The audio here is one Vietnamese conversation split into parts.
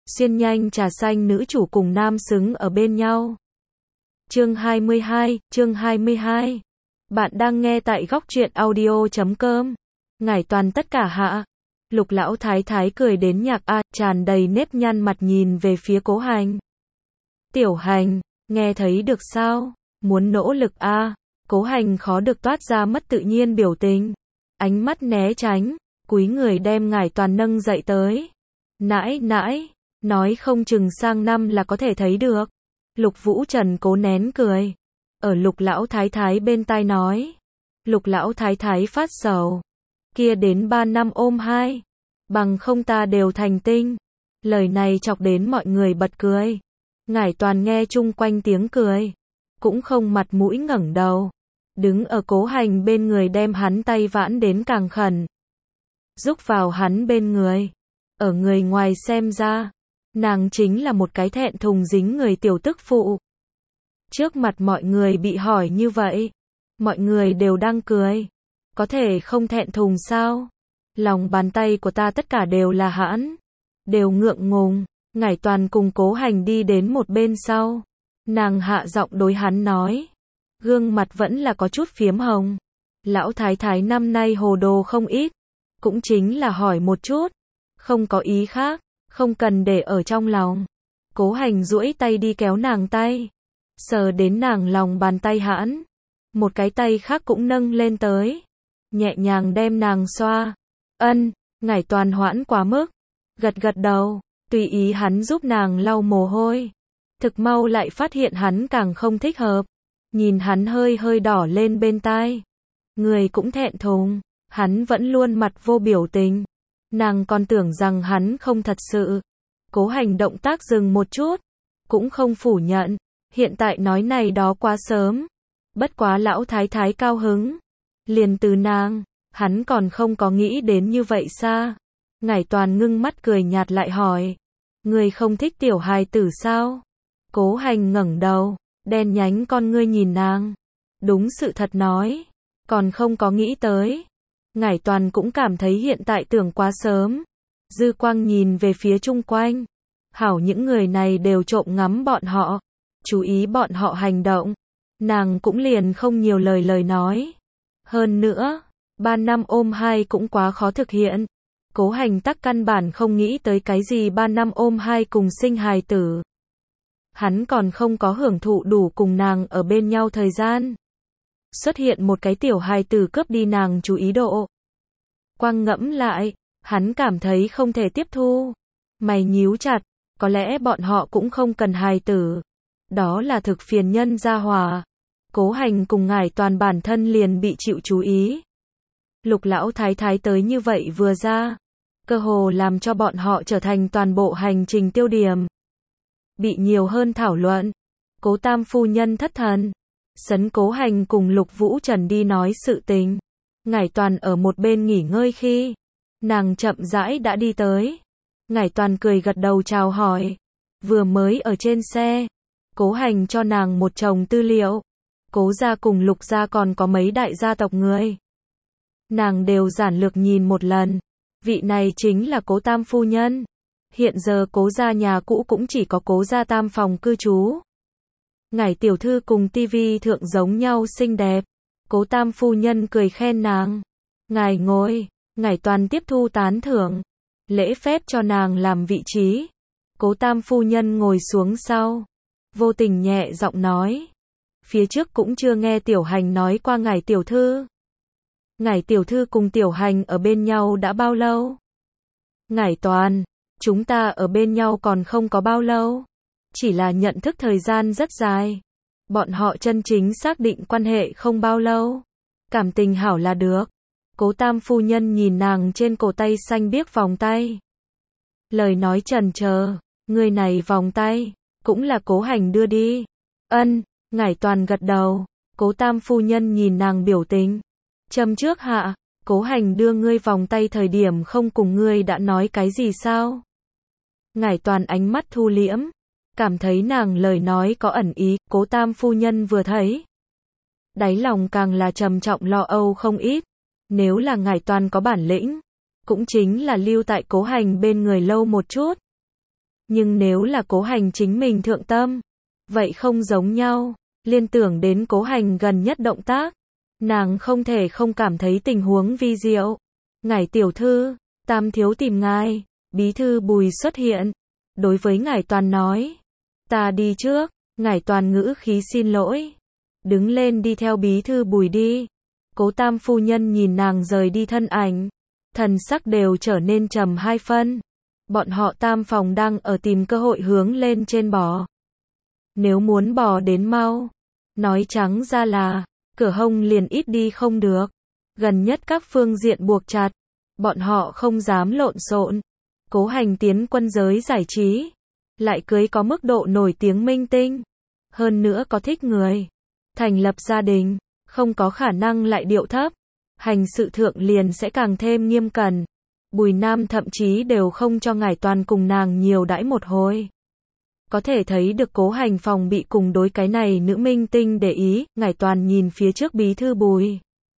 Xuyên nhanh trà xanh nữ chủ cùng nam xứng ở bên nhau. Chương 22. Bạn đang nghe tại góc truyện audio.com. Ngải toàn tất cả hạ. Lục lão thái thái cười đến nhạc tràn đầy nếp nhăn mặt nhìn về phía Cố Hành. Tiểu Hành, nghe thấy được sao? Muốn nỗ lực Cố Hành khó được toát ra mất tự nhiên biểu tình. Ánh mắt né tránh, cúi người đem Ngải toàn nâng dậy tới. Nãi, nói không chừng sang năm là có thể thấy được. Lục Vũ Trần cố nén cười. Ở Lục lão thái thái bên tai nói. Lục lão thái thái phát sầu. Kia đến 3 năm ôm 2. Bằng không ta đều thành tinh. Lời này chọc đến mọi người bật cười. Ngải toàn nghe chung quanh tiếng cười. Cũng không mặt mũi ngẩng đầu. Đứng ở Cố Hành bên người đem hắn tay vãn đến càng khẩn. Rúc vào hắn bên người. Ở người ngoài xem ra, nàng chính là một cái thẹn thùng dính người tiểu tức phụ. Trước mặt mọi người bị hỏi như vậy, mọi người đều đang cười. Có thể không thẹn thùng sao? Lòng bàn tay của ta tất cả đều là hãn. Đều ngượng ngùng. Ngải toàn cùng Cố Hành đi đến một bên sau. Nàng hạ giọng đối hắn nói. Gương mặt vẫn là có chút phiếm hồng. Lão thái thái năm nay hồ đồ không ít. Cũng chính là hỏi một chút. Không có ý khác. Không cần để ở trong lòng. Cố Hành duỗi tay đi kéo nàng tay. Sờ đến nàng lòng bàn tay hãn. Một cái tay khác cũng nâng lên tới. Nhẹ nhàng đem nàng xoa. Ngải toàn hoãn quá mức. Gật đầu. Tùy ý hắn giúp nàng lau mồ hôi. Thực mau lại phát hiện hắn càng không thích hợp. Nhìn hắn hơi đỏ lên bên tai. Người cũng thẹn thùng. Hắn vẫn luôn mặt vô biểu tình. Nàng còn tưởng rằng hắn không thật sự. Cố Hành động tác dừng một chút. Cũng không phủ nhận. Hiện tại nói này đó quá sớm. Bất quá lão thái thái cao hứng. Liền từ nàng. Hắn còn không có nghĩ đến như vậy xa. Ngải toàn ngưng mắt cười nhạt lại hỏi. Người không thích tiểu hài tử sao? Cố Hành ngẩng đầu. Đen nhánh con ngươi nhìn nàng. Đúng sự thật nói. Còn không có nghĩ tới. Ngải toàn cũng cảm thấy hiện tại tưởng quá sớm. Dư quang nhìn về phía chung quanh. Hảo những người này đều trộm ngắm bọn họ. Chú ý bọn họ hành động. Nàng cũng liền không nhiều lời nói. Hơn nữa, 3 năm ôm 2 cũng quá khó thực hiện. Cố Hành tắc căn bản không nghĩ tới cái gì 3 năm ôm 2 cùng sinh hài tử. Hắn còn không có hưởng thụ đủ cùng nàng ở bên nhau thời gian. Xuất hiện một cái tiểu hài tử cướp đi nàng chú ý độ. Quang ngẫm lại, hắn cảm thấy không thể tiếp thu. Mày nhíu chặt, có lẽ bọn họ cũng không cần hài tử. Đó là thực phiền nhân gia hỏa. Cố Hành cùng Ngải toàn bản thân liền bị chịu chú ý. Lục lão thái thái tới như vậy vừa ra. Cơ hồ làm cho bọn họ trở thành toàn bộ hành trình tiêu điểm. Bị nhiều hơn thảo luận. Cố tam phu nhân thất thần. Sấn Cố Hành cùng Lục Vũ Trần đi nói sự tình. Ngải toàn ở một bên nghỉ ngơi khi. Nàng chậm rãi đã đi tới. Ngải toàn cười gật đầu chào hỏi. Vừa mới ở trên xe. Cố Hành cho nàng một chồng tư liệu. Cố gia cùng Lục gia còn có mấy đại gia tộc người. Nàng đều giản lược nhìn một lần. Vị này chính là Cố tam phu nhân. Hiện giờ Cố gia nhà cũ cũng chỉ có Cố gia tam phòng cư trú. Ngải tiểu thư cùng tivi thượng giống nhau xinh đẹp. Cố tam phu nhân cười khen nàng. Ngài ngồi. Ngải toàn tiếp thu tán thưởng. Lễ phép cho nàng làm vị trí. Cố tam phu nhân ngồi xuống sau. Vô tình nhẹ giọng nói. Phía trước cũng chưa nghe Tiểu Hành nói qua Ngải tiểu thư. Ngải tiểu thư cùng Tiểu Hành ở bên nhau đã bao lâu? Ngải toàn, chúng ta ở bên nhau còn không có bao lâu. Chỉ là nhận thức thời gian rất dài. Bọn họ chân chính xác định quan hệ không bao lâu. Cảm tình hảo là được. Cố tam phu nhân nhìn nàng trên cổ tay xanh biếc vòng tay. Lời nói chần chờ. Người này vòng tay. Cũng là Cố Hành đưa đi. Ngải toàn gật đầu. Cố tam phu nhân nhìn nàng biểu tình. Châm trước hạ. Cố Hành đưa ngươi vòng tay thời điểm không cùng ngươi đã nói cái gì sao? Ngải toàn ánh mắt thu liễm. Cảm thấy nàng lời nói có ẩn ý. Cố tam phu nhân vừa thấy. Đáy lòng càng là trầm trọng lo âu không ít. Nếu là Ngải toàn có bản lĩnh. Cũng chính là lưu tại Cố Hành bên người lâu một chút. Nhưng nếu là Cố Hành chính mình thượng tâm, vậy không giống nhau. Liên tưởng đến Cố Hành gần nhất động tác, nàng không thể không cảm thấy tình huống vi diệu. Ngải tiểu thư, Tam thiếu tìm ngài. Bí thư Bùi xuất hiện, đối với Ngải Toàn nói, ta đi trước. Ngải Toàn ngữ khí xin lỗi, đứng lên đi theo bí thư Bùi đi. Cố Tam phu nhân nhìn nàng rời đi thân ảnh, thần sắc đều trở nên trầm hai phân. Bọn họ Tam phòng đang ở tìm cơ hội hướng lên trên bò. Nếu muốn bò đến mau, nói trắng ra là, cửa hông liền ít đi không được. Gần nhất các phương diện buộc chặt, bọn họ không dám lộn xộn. Cố Hành tiến quân giới giải trí, lại cưới có mức độ nổi tiếng minh tinh, hơn nữa có thích người, thành lập gia đình, không có khả năng lại điệu thấp. Hành sự thượng liền sẽ càng thêm nghiêm cẩn. Bùi Nam thậm chí đều không cho Ngải Toàn cùng nàng nhiều đãi một hồi. Có thể thấy được Cố Hành phòng bị cùng đối cái này nữ minh tinh để ý. Ngải Toàn nhìn phía trước bí thư Bùi,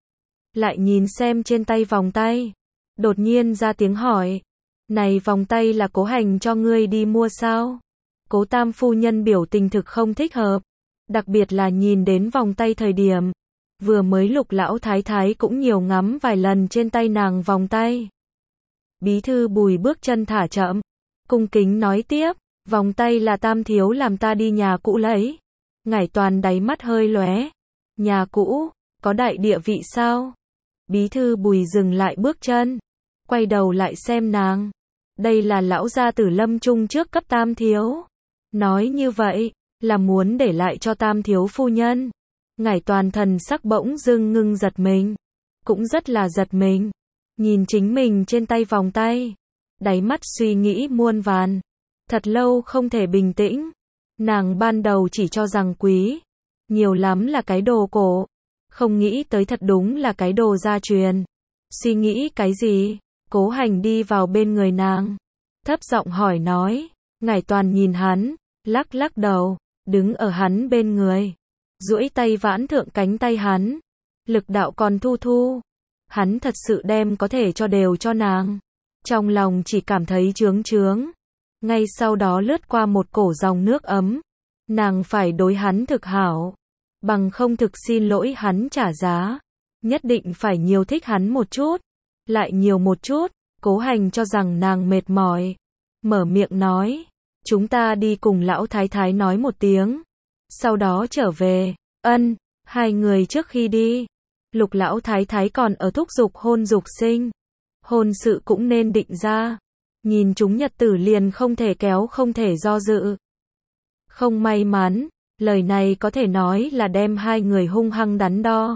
lại nhìn xem trên tay vòng tay, đột nhiên ra tiếng hỏi, này vòng tay là Cố Hành cho ngươi đi mua sao? Cố Tam phu nhân biểu tình thực không thích hợp, đặc biệt là nhìn đến vòng tay thời điểm, vừa mới Lục lão thái thái cũng nhiều ngắm vài lần trên tay nàng vòng tay. Bí thư Bùi bước chân thả chậm, cung kính nói tiếp, vòng tay là Tam thiếu làm ta đi nhà cũ lấy. Ngải Toàn đáy mắt hơi lóe, nhà cũ, có đại địa vị sao? Bí thư Bùi dừng lại bước chân, quay đầu lại xem nàng, đây là lão gia tử lâm chung trước cấp Tam thiếu. Nói như vậy, là muốn để lại cho Tam thiếu phu nhân. Ngải Toàn thần sắc bỗng dưng ngưng giật mình, cũng rất là giật mình, nhìn chính mình trên tay vòng tay, đáy mắt suy nghĩ muôn vàn, thật lâu không thể bình tĩnh. Nàng ban đầu chỉ cho rằng quý, nhiều lắm là cái đồ cổ, không nghĩ tới thật đúng là cái đồ gia truyền. Suy nghĩ cái gì? Cố Hành đi vào bên người nàng, thấp giọng hỏi nói. Ngải Toàn nhìn hắn, lắc lắc đầu, đứng ở hắn bên người, duỗi tay vãn thượng cánh tay hắn, lực đạo còn thu thu. Hắn thật sự đem có thể cho đều cho nàng, trong lòng chỉ cảm thấy chướng chướng. Ngay sau đó lướt qua một cổ dòng nước ấm, nàng phải đối hắn thực hảo, bằng không thực xin lỗi hắn trả giá, nhất định phải nhiều thích hắn một chút, lại nhiều một chút. Cố Hành cho rằng nàng mệt mỏi, mở miệng nói, chúng ta đi cùng lão thái thái nói một tiếng, sau đó trở về. Ân. Hai người trước khi đi, Lục lão thái thái còn ở thúc giục hôn dục sinh, hôn sự cũng nên định ra, nhìn chúng nhật tử liền không thể kéo không thể do dự. Không may mắn, lời này có thể nói là đem hai người hung hăng đắn đo,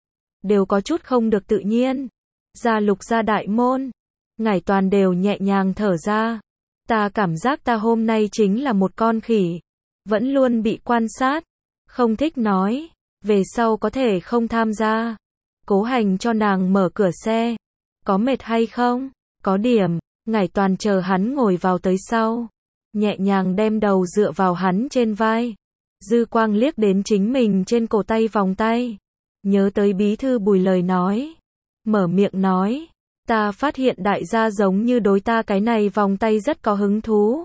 đều có chút không được tự nhiên. Ra Lục gia đại môn, Ngải Toàn đều nhẹ nhàng thở ra, ta cảm giác ta hôm nay chính là một con khỉ, vẫn luôn bị quan sát, không thích nói, về sau có thể không tham gia. Cố Hành cho nàng mở cửa xe, có mệt hay không? Có điểm. Ngải Toàn chờ hắn ngồi vào tới sau, nhẹ nhàng đem đầu dựa vào hắn trên vai, dư quang liếc đến chính mình trên cổ tay vòng tay, nhớ tới bí thư Bùi lời nói, mở miệng nói, ta phát hiện đại gia giống như đối ta cái này vòng tay rất có hứng thú.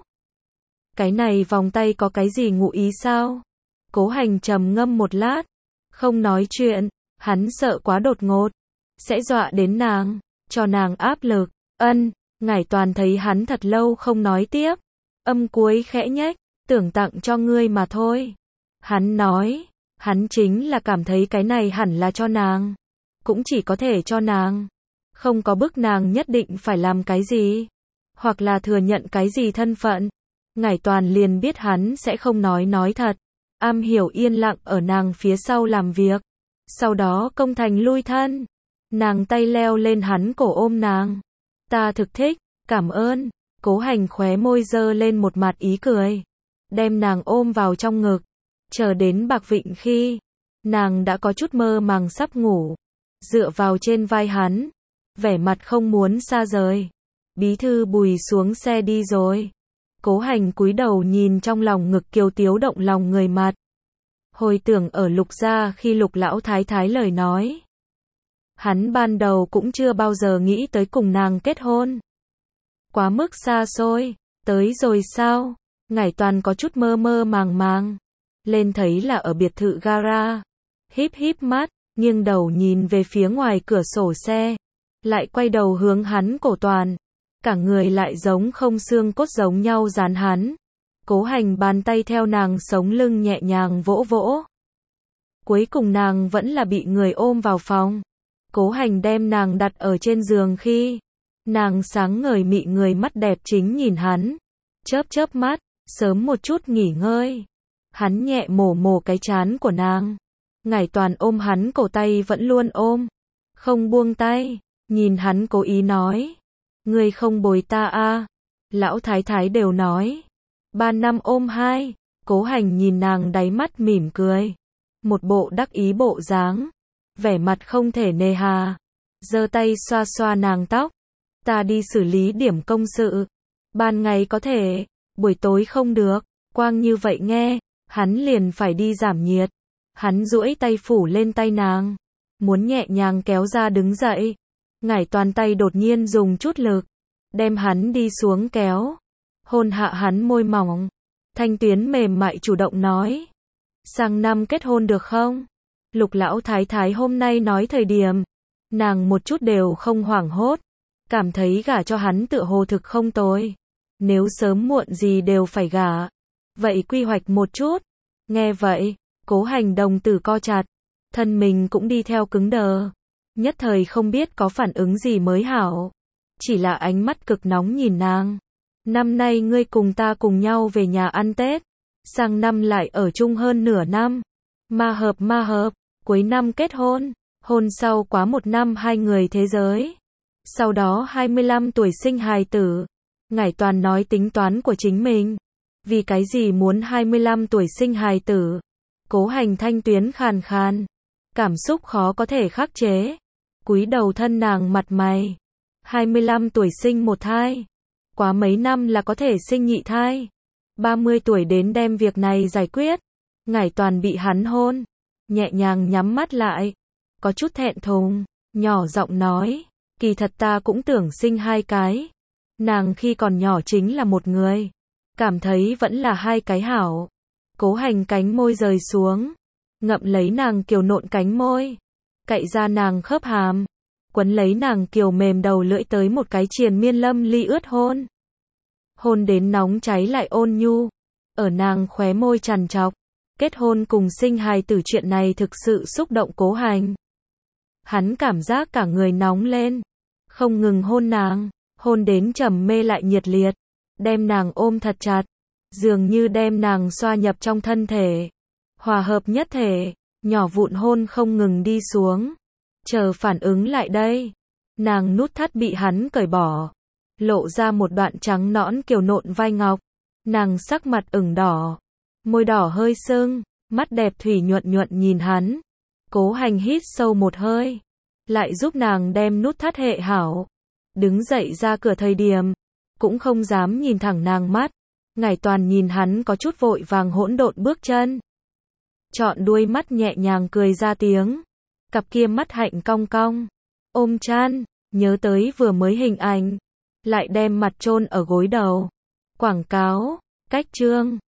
Cái này vòng tay có cái gì ngụ ý sao? Cố Hành trầm ngâm một lát, không nói chuyện, hắn sợ quá đột ngột, sẽ dọa đến nàng, cho nàng áp lực. Ân. Ngải Toàn thấy hắn thật lâu không nói tiếp, âm cuối khẽ nhếch, tưởng tặng cho ngươi mà thôi. Hắn nói, hắn chính là cảm thấy cái này hẳn là cho nàng, cũng chỉ có thể cho nàng, không có bức nàng nhất định phải làm cái gì, hoặc là thừa nhận cái gì thân phận. Ngải Toàn liền biết hắn sẽ không nói thật, am hiểu yên lặng ở nàng phía sau làm việc, sau đó công thành lui thân. Nàng tay leo lên hắn cổ ôm nàng. Ta thực thích, cảm ơn. Cố Hành khóe môi dơ lên một mặt ý cười, đem nàng ôm vào trong ngực. Chờ đến Bạc Vịnh khi, nàng đã có chút mơ màng sắp ngủ, dựa vào trên vai hắn, vẻ mặt không muốn xa rời. Bí thư Bùi xuống xe đi rồi. Cố Hành cúi đầu nhìn trong lòng ngực kiều tiếu động lòng người mặt. Hồi tưởng ở Lục gia khi Lục lão thái thái lời nói, hắn ban đầu cũng chưa bao giờ nghĩ tới cùng nàng kết hôn. Quá mức xa xôi, tới rồi sao? Ngải Toàn có chút mơ mơ màng màng. Lên thấy là ở biệt thự gara. Híp híp mắt, nghiêng đầu nhìn về phía ngoài cửa sổ xe. Lại quay đầu hướng hắn cổ Toàn. Cả người lại giống không xương cốt giống nhau dán hắn. Cố Hành bàn tay theo nàng sống lưng nhẹ nhàng vỗ vỗ. Cuối cùng nàng vẫn là bị người ôm vào phòng. Cố Hành đem nàng đặt ở trên giường khi nàng sáng ngời mị người mắt đẹp chính nhìn hắn. Chớp chớp mắt, sớm một chút nghỉ ngơi. Hắn nhẹ mổ mổ cái trán của nàng. Ngải Toàn ôm hắn cổ tay vẫn luôn ôm. Không buông tay, nhìn hắn cố ý nói. Ngươi không bồi ta à? Lão thái thái đều nói. 3 năm ôm 2, Cố Hành nhìn nàng đáy mắt mỉm cười. Một bộ đắc ý bộ dáng. Vẻ mặt không thể nề hà. Giơ tay xoa xoa nàng tóc. Ta đi xử lý điểm công sự. Ban ngày có thể, buổi tối không được. Quang như vậy nghe, hắn liền phải đi giảm nhiệt. Hắn duỗi tay phủ lên tay nàng. Muốn nhẹ nhàng kéo ra đứng dậy. Ngải Toàn tay đột nhiên dùng chút lực. Đem hắn đi xuống kéo. Hôn hạ hắn môi mỏng. Thanh Tuyến mềm mại chủ động nói. Sang năm kết hôn được không? Lục lão thái thái hôm nay nói thời điểm. Nàng một chút đều không hoảng hốt. Cảm thấy gả cho hắn tựa hồ thực không tồi. Nếu sớm muộn gì đều phải gả. Vậy quy hoạch một chút. Nghe vậy, Cố Hành đồng tử co chặt. Thân mình cũng đi theo cứng đờ. Nhất thời không biết có phản ứng gì mới hảo. Chỉ là ánh mắt cực nóng nhìn nàng. Năm nay ngươi cùng ta cùng nhau về nhà ăn Tết. Sang năm lại ở chung hơn nửa năm. Ma hợp, cuối năm kết hôn. Hôn sau quá 1 năm hai người thế giới. Sau đó 25 tuổi sinh hài tử. Ngải Toàn nói tính toán của chính mình. Vì cái gì muốn 25 tuổi sinh hài tử? Cố Hành thanh tuyến khàn khàn. Cảm xúc khó có thể khắc chế. Cúi đầu thân nàng mặt mày. 25 tuổi sinh một thai. Quá mấy năm là có thể sinh nhị thai. 30 tuổi đến đem việc này giải quyết. Ngải Toàn bị hắn hôn. Nhẹ nhàng nhắm mắt lại. Có chút thẹn thùng. Nhỏ giọng nói. Kỳ thật ta cũng tưởng sinh 2 cái. Nàng khi còn nhỏ chính là một người. Cảm thấy vẫn là 2 cái hảo. Cố Hành cánh môi rời xuống. Ngậm lấy nàng kiều nộn cánh môi. Cạy ra nàng khớp hàm. Quấn lấy nàng kiều mềm đầu lưỡi tới một cái triền miên lâm ly ướt hôn. Hôn đến nóng cháy lại ôn nhu. Ở nàng khóe môi trằn trọc. Kết hôn cùng sinh hài tử chuyện này thực sự xúc động Cố Hành. Hắn cảm giác cả người nóng lên. Không ngừng hôn nàng. Hôn đến trầm mê lại nhiệt liệt. Đem nàng ôm thật chặt. Dường như đem nàng xoa nhập trong thân thể. Hòa hợp nhất thể. Nhỏ vụn hôn không ngừng đi xuống. Chờ phản ứng lại đây. Nàng nút thắt bị hắn cởi bỏ. Lộ ra một đoạn trắng nõn kiều nộn vai ngọc. Nàng sắc mặt ửng đỏ. Môi đỏ hơi sưng. Mắt đẹp thủy nhuận nhuận nhìn hắn. Cố Hành hít sâu một hơi. Lại giúp nàng đem nút thắt hệ hảo. Đứng dậy ra cửa thời điểm. Cũng không dám nhìn thẳng nàng mắt. Ngải Toàn nhìn hắn có chút vội vàng hỗn độn bước chân. Chọn đuôi mắt nhẹ nhàng cười ra tiếng. Cặp kia mắt hạnh cong cong. Ôm chăn. Nhớ tới vừa mới hình ảnh. Lại đem mặt chôn ở gối đầu. Quảng cáo. Cách chương.